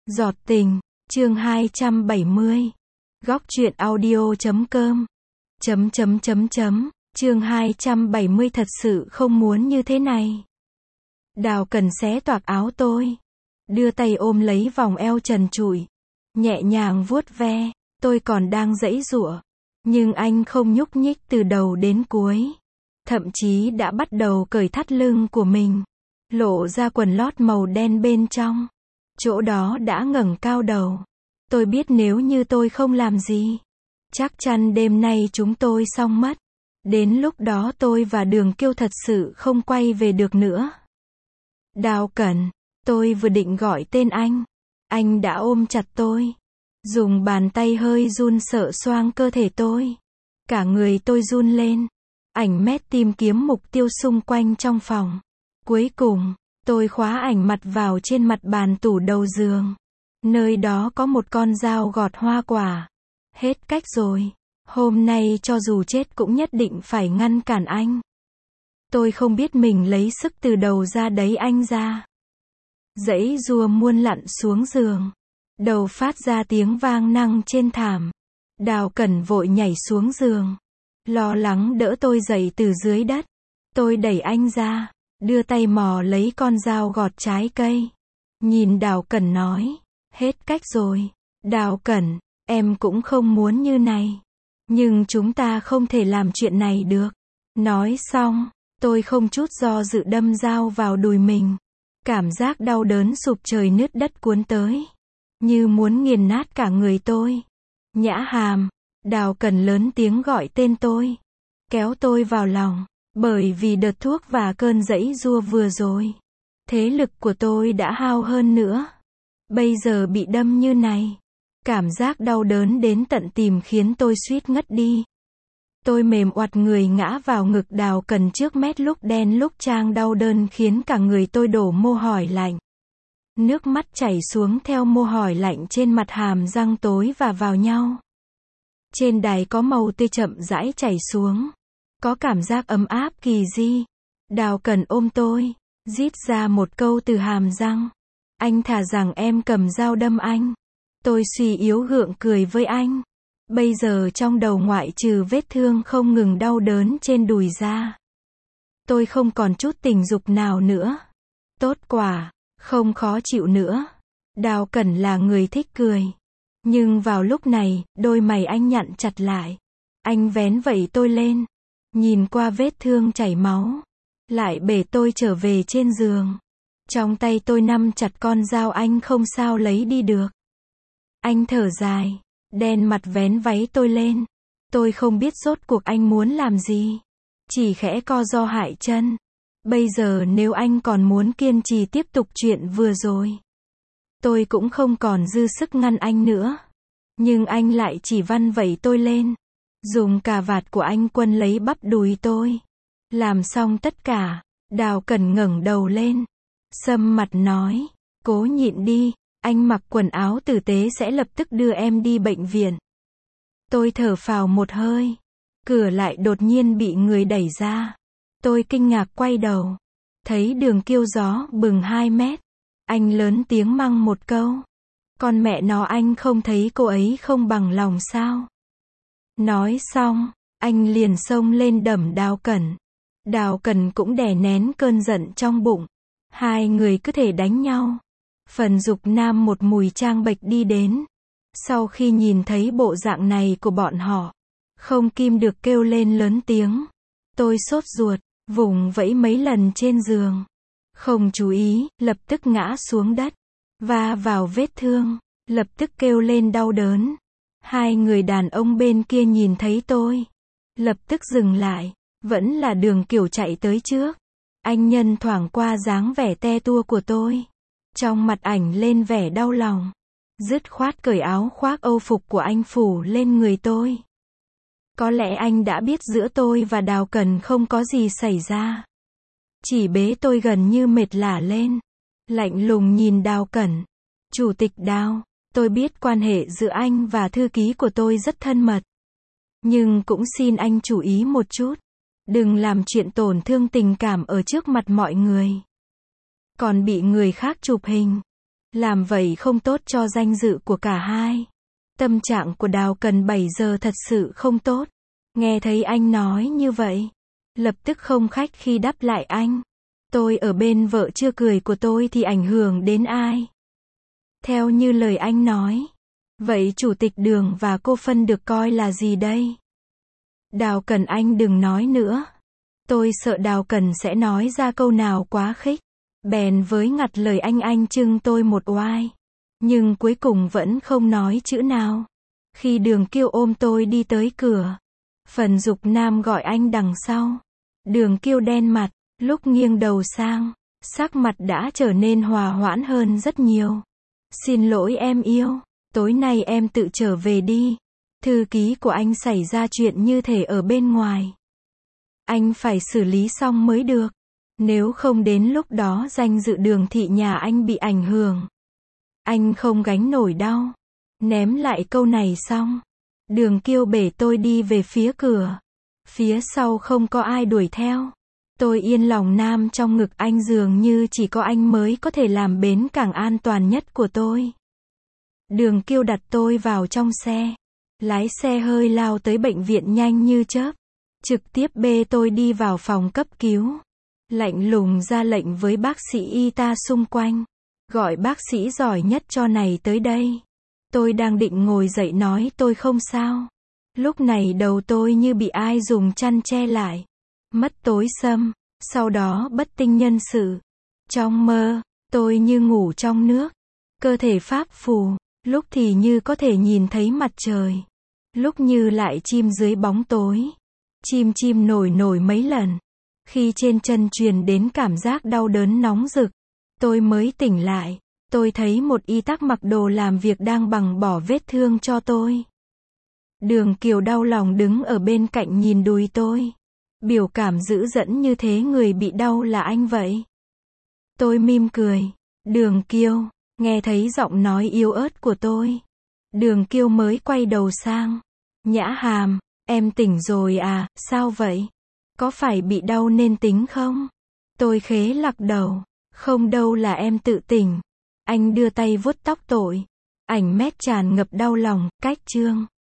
Giọt tình, chương 270. Góc truyện audio.com. Chương 270 thật sự không muốn như thế này. Đào Cần xé toạc áo tôi, đưa tay ôm lấy vòng eo trần trụi, nhẹ nhàng vuốt ve. Tôi còn đang giãy giụa, nhưng anh không nhúc nhích từ đầu đến cuối. Thậm chí đã bắt đầu cởi thắt lưng của mình, lộ ra quần lót màu đen bên trong. Chỗ đó đã ngẩng cao đầu. Tôi biết nếu như tôi không làm gì, chắc chắn đêm nay chúng tôi xong mất. Đến lúc đó tôi và Đường Kiêu thật sự không quay về được nữa. Đào Cẩn, tôi vừa định gọi tên anh đã ôm chặt tôi, dùng bàn tay hơi run sợ xoang cơ thể tôi. Cả người tôi run lên, ảnh mét tìm kiếm mục tiêu xung quanh trong phòng. Cuối cùng, tôi khóa ảnh mặt vào trên mặt bàn tủ đầu giường. Nơi đó có một con dao gọt hoa quả. Hết cách rồi. Hôm nay cho dù chết cũng nhất định phải ngăn cản anh. Tôi không biết mình lấy sức từ đầu ra đấy anh ra. Giãy giụa muôn lặn xuống giường. Đầu phát ra tiếng vang năng trên thảm. Đào Cẩn vội nhảy xuống giường, lo lắng đỡ tôi dậy từ dưới đất. Tôi đẩy anh ra, đưa tay mò lấy con dao gọt trái cây. Nhìn Đào Cẩn nói, hết cách rồi. Đào Cẩn, em cũng không muốn như này. Nhưng chúng ta không thể làm chuyện này được. Nói xong, tôi không chút do dự đâm dao vào đùi mình. Cảm giác đau đớn sụp trời nứt đất cuốn tới, như muốn nghiền nát cả người tôi. Nhã Hàm, Đào Cẩn lớn tiếng gọi tên tôi, kéo tôi vào lòng. Bởi vì đợt thuốc và cơn giãy giụa vừa rồi, thế lực của tôi đã hao hơn nữa. Bây giờ bị đâm như này, cảm giác đau đớn đến tận tìm khiến tôi suýt ngất đi. Tôi mềm oặt người ngã vào ngực Đào Cẩn trước mét lúc đen lúc trắng đau đớn khiến cả người tôi đổ mồ hôi lạnh. Nước mắt chảy xuống theo mồ hôi lạnh trên mặt, hàm răng tối và vào nhau. Trên đài có màu tươi chậm rãi chảy xuống. Có cảm giác ấm áp kỳ dị. Đào Cẩn ôm tôi, rít ra một câu từ hàm răng. Anh thà rằng em cầm dao đâm anh. Tôi suy yếu gượng cười với anh. Bây giờ trong đầu ngoại trừ vết thương không ngừng đau đớn trên đùi ra, tôi không còn chút tình dục nào nữa. Tốt quả, không khó chịu nữa. Đào Cẩn là người thích cười. Nhưng vào lúc này, đôi mày anh nhặn chặt lại. Anh vén vẩy tôi lên, nhìn qua vết thương chảy máu, lại bế tôi trở về trên giường. Trong tay tôi nắm chặt con dao anh không sao lấy đi được. Anh thở dài, đen mặt vén váy tôi lên. Tôi không biết rốt cuộc anh muốn làm gì, chỉ khẽ co ro hại chân. Bây giờ nếu anh còn muốn kiên trì tiếp tục chuyện vừa rồi, tôi cũng không còn dư sức ngăn anh nữa. Nhưng anh lại chỉ văn vẩy tôi lên, dùng cà vạt của anh quấn lấy bắp đùi tôi. Làm xong tất cả, Đào Cẩn ngẩng đầu lên, sầm mặt nói, cố nhịn đi, anh mặc quần áo tử tế sẽ lập tức đưa em đi bệnh viện. Tôi thở phào một hơi. Cửa lại đột nhiên bị người đẩy ra. Tôi kinh ngạc quay đầu, thấy Đường Kiêu gió bừng 2 mét. Anh lớn tiếng mắng một câu. Con mẹ nó, anh không thấy cô ấy không bằng lòng sao? Nói xong, anh liền xông lên đẩy Đào Cẩn. Đào Cẩn cũng đè nén cơn giận trong bụng. Hai người cứ thể đánh nhau. Phần Dục Nam một mùi trang bệch đi đến. Sau khi nhìn thấy bộ dạng này của bọn họ, không kim được kêu lên lớn tiếng. Tôi sốt ruột, vùng vẫy mấy lần trên giường. Không chú ý, lập tức ngã xuống đất, va vào vết thương, lập tức kêu lên đau đớn. Hai người đàn ông bên kia nhìn thấy tôi, lập tức dừng lại. Vẫn là Đường Kiều chạy tới trước. Anh nhân thoảng qua dáng vẻ te tua của tôi, trong mặt ảnh lên vẻ đau lòng. Dứt khoát cởi áo khoác âu phục của anh phủ lên người tôi. Có lẽ anh đã biết giữa tôi và Đào Cẩn không có gì xảy ra. Chỉ bế tôi gần như mệt lả lên. Lạnh lùng nhìn Đào Cẩn. Chủ tịch Đào, tôi biết quan hệ giữa anh và thư ký của tôi rất thân mật. Nhưng cũng xin anh chú ý một chút. Đừng làm chuyện tổn thương tình cảm ở trước mặt mọi người. Còn bị người khác chụp hình. Làm vậy không tốt cho danh dự của cả hai. Tâm trạng của Đào Cần 7 giờ thật sự không tốt. Nghe thấy anh nói như vậy, lập tức không khách khi đáp lại anh. Tôi ở bên vợ chưa cười của tôi thì ảnh hưởng đến ai? Theo như lời anh nói. Vậy chủ tịch Đường và cô Phân được coi là gì đây? Đào Cần anh đừng nói nữa. Tôi sợ Đào Cần sẽ nói ra câu nào quá khích. Bèn với ngặt lời anh trưng tôi một oai. Nhưng cuối cùng vẫn không nói chữ nào. Khi Đường Kiêu ôm tôi đi tới cửa. Phần Dục Nam gọi anh đằng sau. Đường Kiêu đen mặt, lúc nghiêng đầu sang, sắc mặt đã trở nên hòa hoãn hơn rất nhiều. Xin lỗi em yêu, tối nay em tự trở về đi. Thư ký của anh xảy ra chuyện như thể ở bên ngoài. Anh phải xử lý xong mới được. Nếu không đến lúc đó danh dự Đường thị nhà anh bị ảnh hưởng. Anh không gánh nổi đau. Ném lại câu này xong. Đường Kiêu bể tôi đi về phía cửa. Phía sau không có ai đuổi theo. Tôi yên lòng nam trong ngực anh dường như chỉ có anh mới có thể làm bến cảng an toàn nhất của tôi. Đường Kiêu đặt tôi vào trong xe. Lái xe hơi lao tới bệnh viện nhanh như chớp. Trực tiếp bê tôi đi vào phòng cấp cứu. Lạnh lùng ra lệnh với bác sĩ y tá xung quanh. Gọi bác sĩ giỏi nhất cho này tới đây. Tôi đang định ngồi dậy nói tôi không sao. Lúc này đầu tôi như bị ai dùng chăn che lại. Mất tối sâm, sau đó bất tinh nhân sự. Trong mơ, tôi như ngủ trong nước. Cơ thể pháp phù, lúc thì như có thể nhìn thấy mặt trời. Lúc như lại chim dưới bóng tối. Chim nổi mấy lần. Khi trên chân truyền đến cảm giác đau đớn nóng rực, tôi mới tỉnh lại. Tôi thấy một y tá mặc đồ làm việc đang bằng bỏ vết thương cho tôi. Đường Kiều đau lòng đứng ở bên cạnh nhìn đùi tôi. Biểu cảm dữ dẫn như thế người bị đau là anh vậy. Tôi mỉm cười. Đường Kiêu, nghe thấy giọng nói yếu ớt của tôi. Đường Kiêu mới quay đầu sang. Nhã Hàm, em tỉnh rồi à, sao vậy? Có phải bị đau nên tính không? Tôi khế lắc đầu. Không đâu là em tự tỉnh. Anh đưa tay vuốt tóc tội. Ảnh mét tràn ngập đau lòng, cách chương.